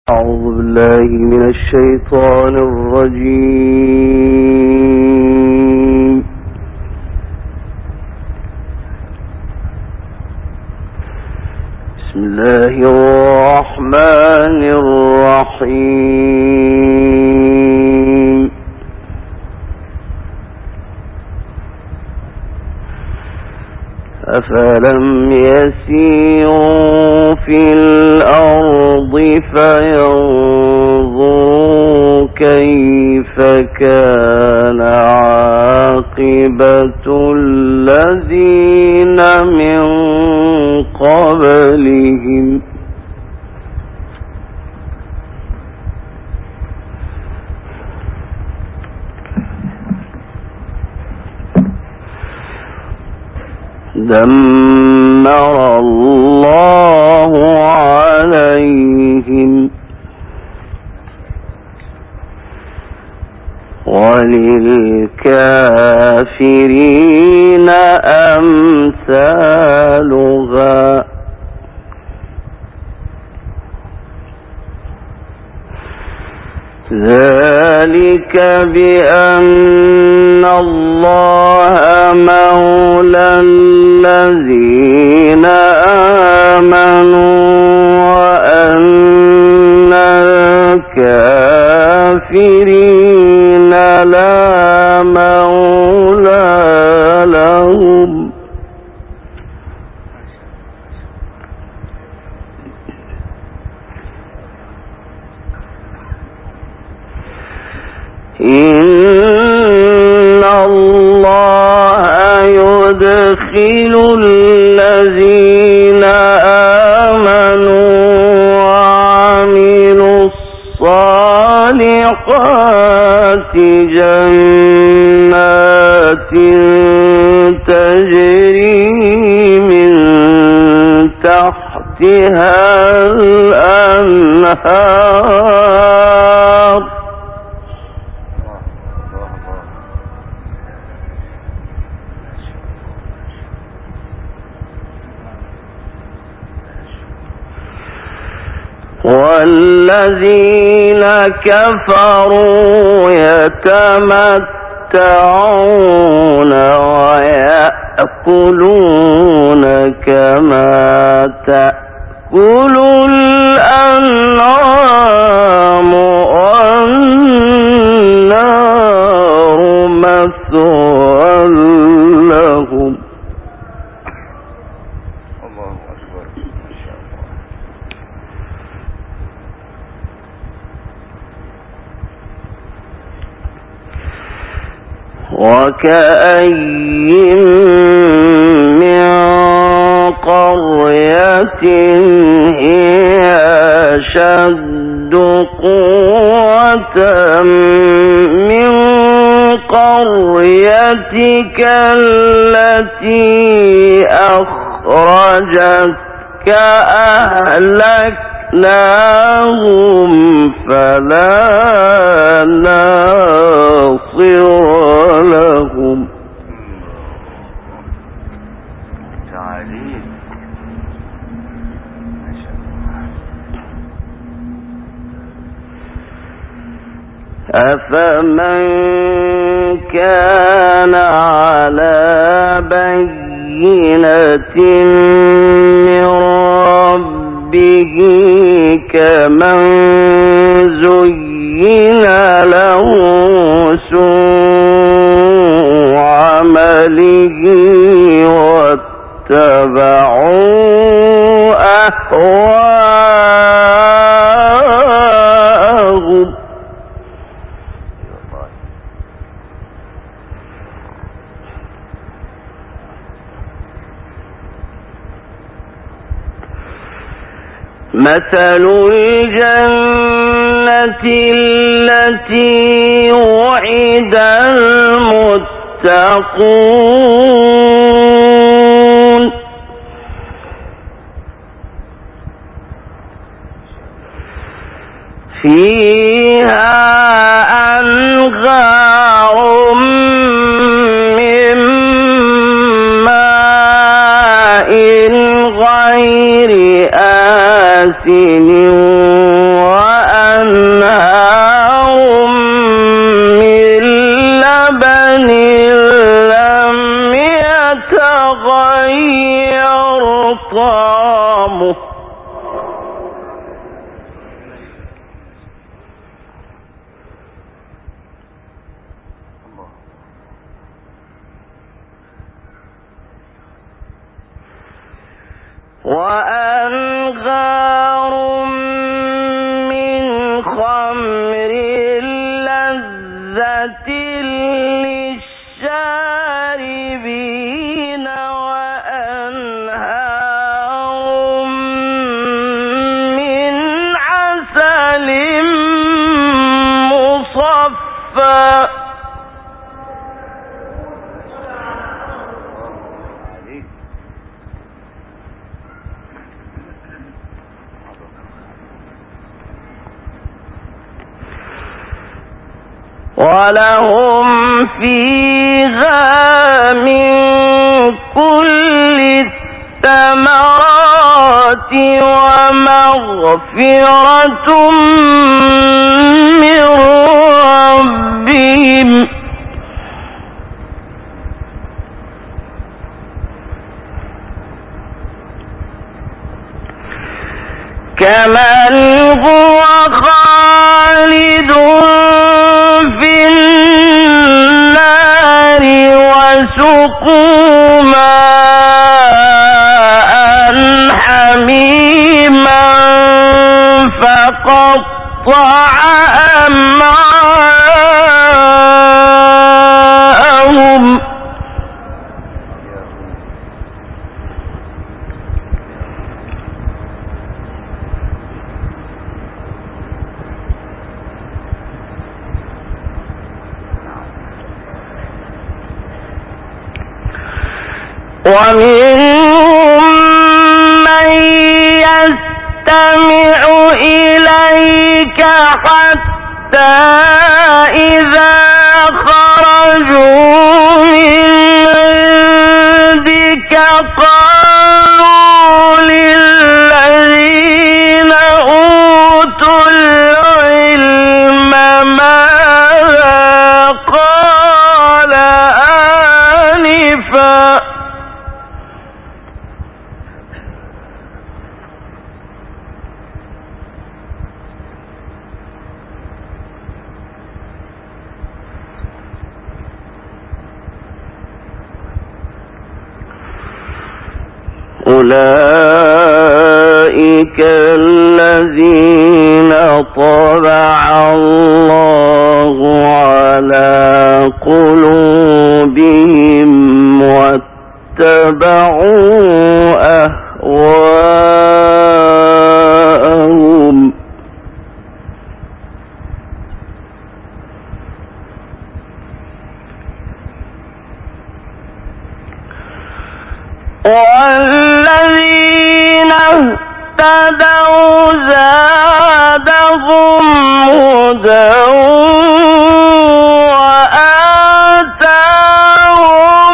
أعوذ بالله من الشيطان الرجيم. بسم الله الرحمن الرحيم. أفلم يسيروا في الأرض فينظروا كيف كان عاقبة الذين من قبلهم دمر الله عليهم وللكافرين أمثالها ذلك بأن الله مولى الذين آمنوا وأن الكافرين لا مولى لهم إن الله يدخل الذين آمنوا وعملوا الصالحات جنات تجري من تحتها الأنهار والذين كفروا يتمتعون ويأكلون كما تأكل الأنعام والنار مثوى لهم وكأين من قرية هي أشد قوة من قريتك التي أخرجتك أهلكناهم فلا ناصر لهم أفمن كان على بينة من ربه كمن زين له سوء عمله واتبعوا أهواءهم مثل الجنة التي وعد المتقون فيها أنهار من ماء غير آسن وأنهار من خمر لذة للشاربين وأنهار من عسل مصفى ولهم فيها من كل الثمرات ومغفرة من ربهم كمن هو خالد في النار وسقوا ماء حميما فقطع أمعاءهم ومنهم من يستمع إليك حتى إذا خرجوا من عندك قالوا للذين أوتوا العلم ماذا قال آنفا أولئك الذين طبع الله على قلوبهم واتبعوا أهواءهم والذين اهتدوا زادهم هدى وآتاهم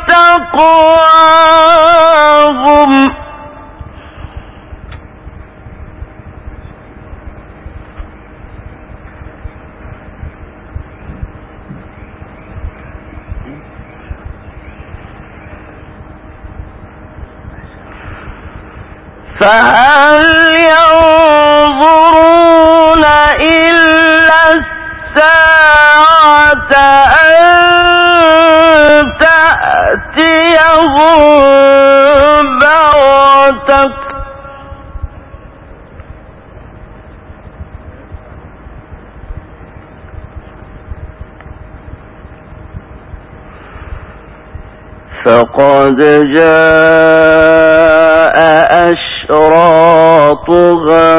تقواهم فهل ينظرون إلا الساعة أن تأتيهم بغتة فقد جاء أشراطها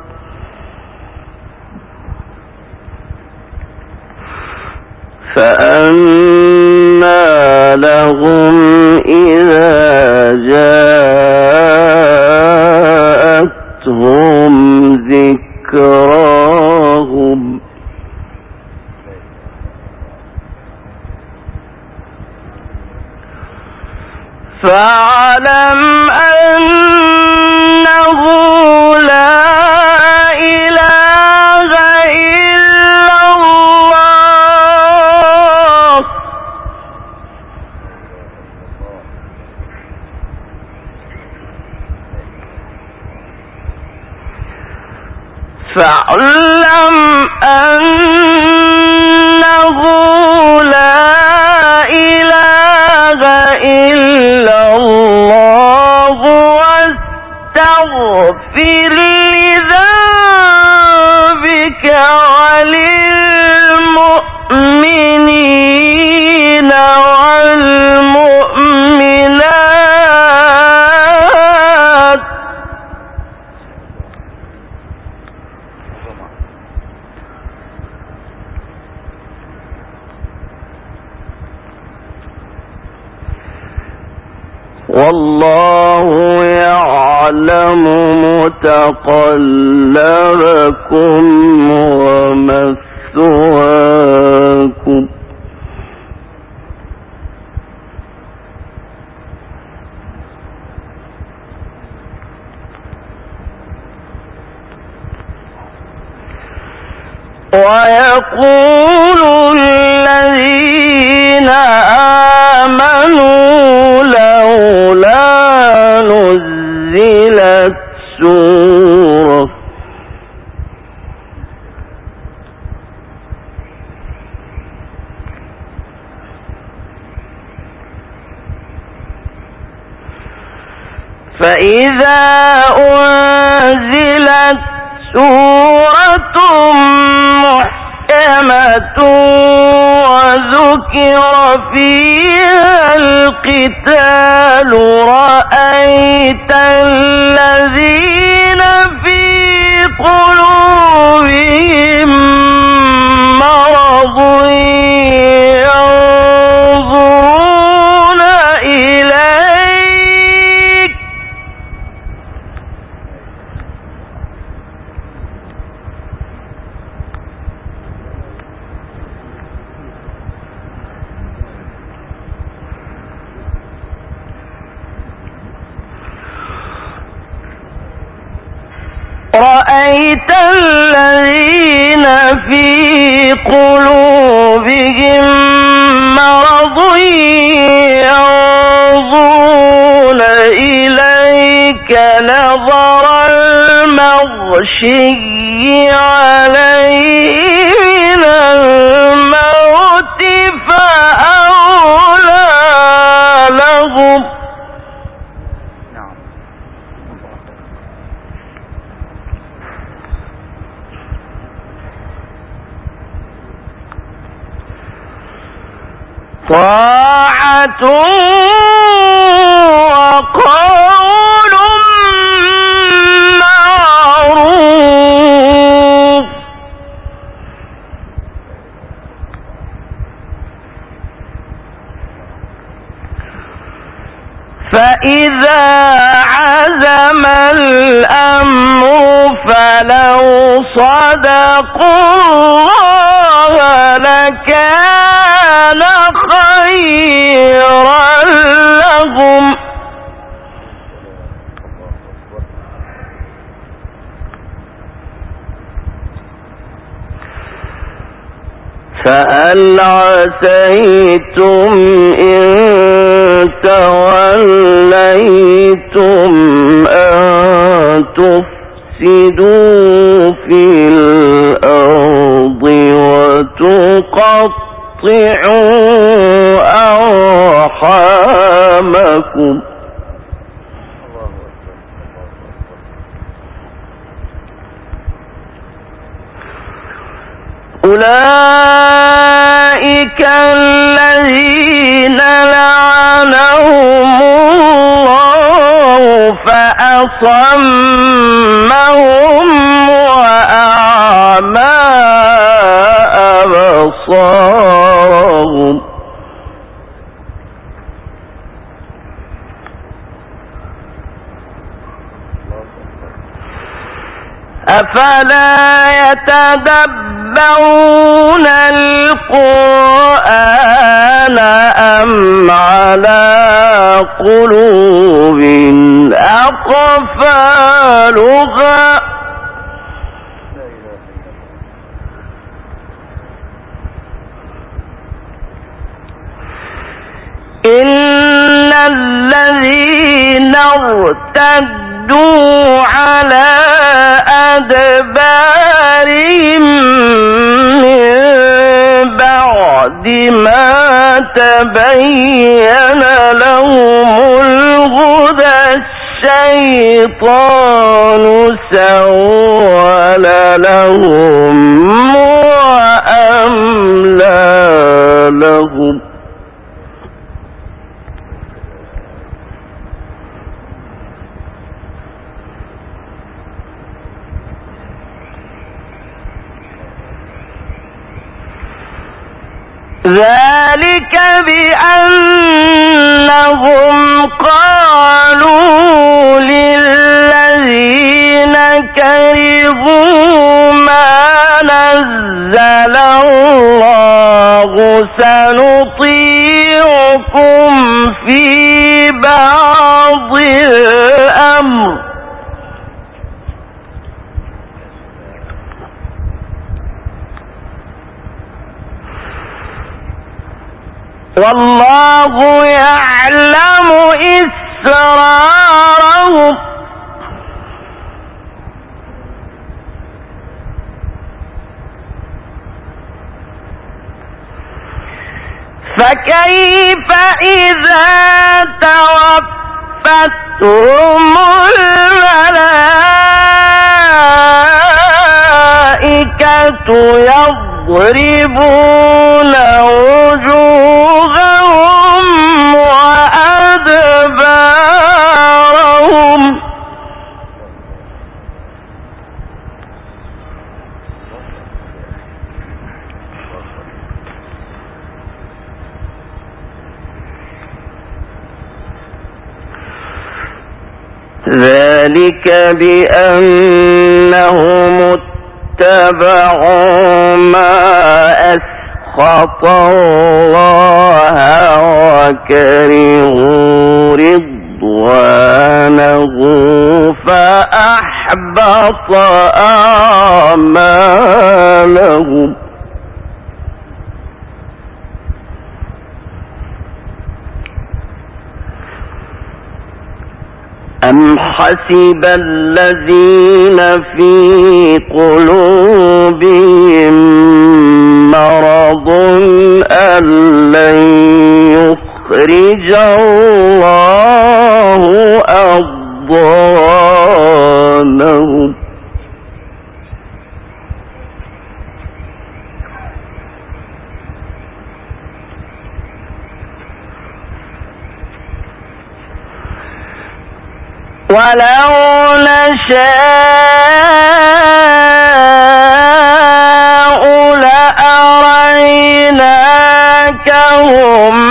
فأنى لهم إذا جاءتهم ذكراهم فاعلم أنه لا إله إلا الله فاعلم أنه لا إله إلا الله للمؤمنين والمؤمنات والله يعلم متقلبكم ومثواكم ويقول الذين آمنوا لولا نزلت سورة فإذا أنزلت سورة محكمة وذكر فيها القتال رأيت الذين في قلوبهم مرض ينظرون إليك رأيت الذين في قلوبهم مرض ينظرون إليك نظر المغشي عليه من الموت فأولى لهم طاعة وقول معروف فإذا عزم الأمر فلو صدقوا الله لكان خيرا لهم فهل عسيتم إن توليتم أن تفسدوا في الأرض وتقطعوا أرحامكم أولئك الذين لعنهم الله فأصمهم وأعمى أبصارهم أفلا يتدبرون القرآن أم على قلوب أقفالها إن الذين ارتدوا على أدبارهم من بعد ما تبين لهم الهدى الشيطان سول لهم ذلك بأنهم قالوا للذين كرهوا ما نزل الله سنطيعكم في بعض الأمر والله يعلم إسرارهم فكيف إذا توفتهم الملائكة يضربون وجوههم وأدبارهم ذلك بأنهم اتبعوا ما أسخط الله وكرهوا رضوانه فأحبط أعمالهم أم حسب الذين في قلوبهم مرض أن لن يخرج الله أضغانهم ولو نشاء لأريناكهم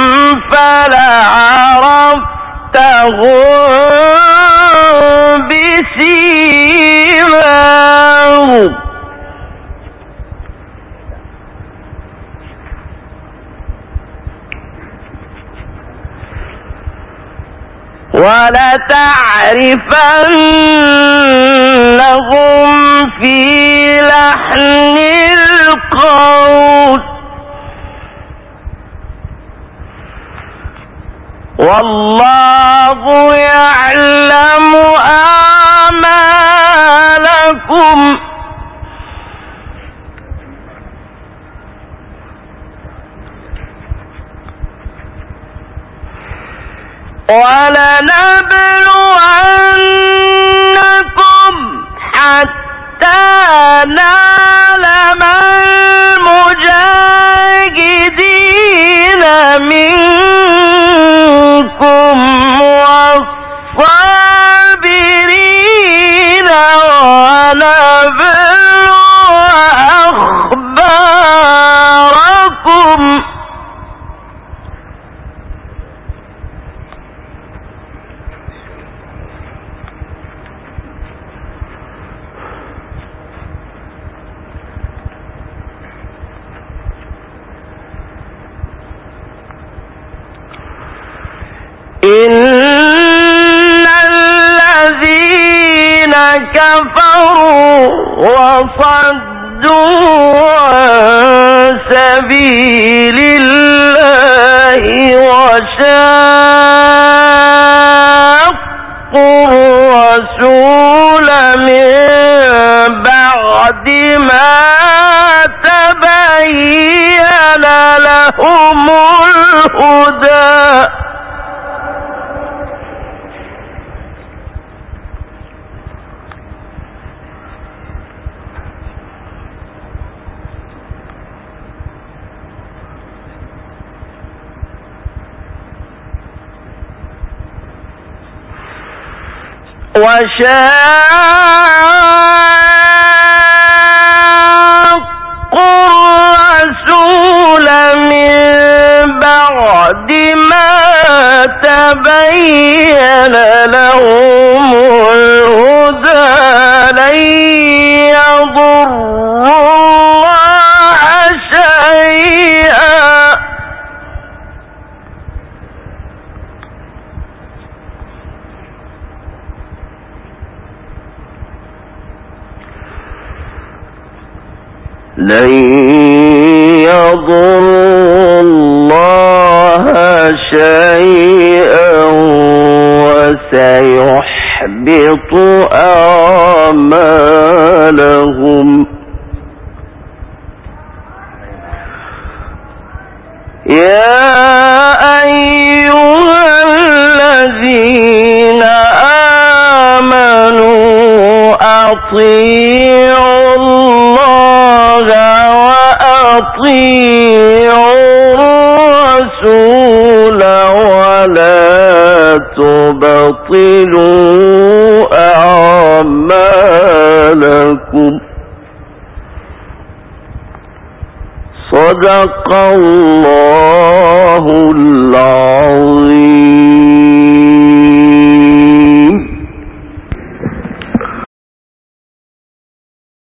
فلعرفتهم بسيماهم ولتعرفنهم في لحن القول والله يعلم أعمالكم ولنبلونكم حتى نعلم المجاهدين منكم والصابرين ونبلو أخباركم إن الذين كفروا وصدوا عن سبيل الله وشاقوا الرسول من بعد ما تبين لهم الهدى وشاقوا الرسول من تبين لهم الهدى لن يضروا الله شيئا لن يضروا الله شيئا وسيحبط أعمالهم يا أيها الذين آمنوا أطيعوا الله وأطيعوا الرسول ولا تبطلوا أعمالكم صدق الله العظيم.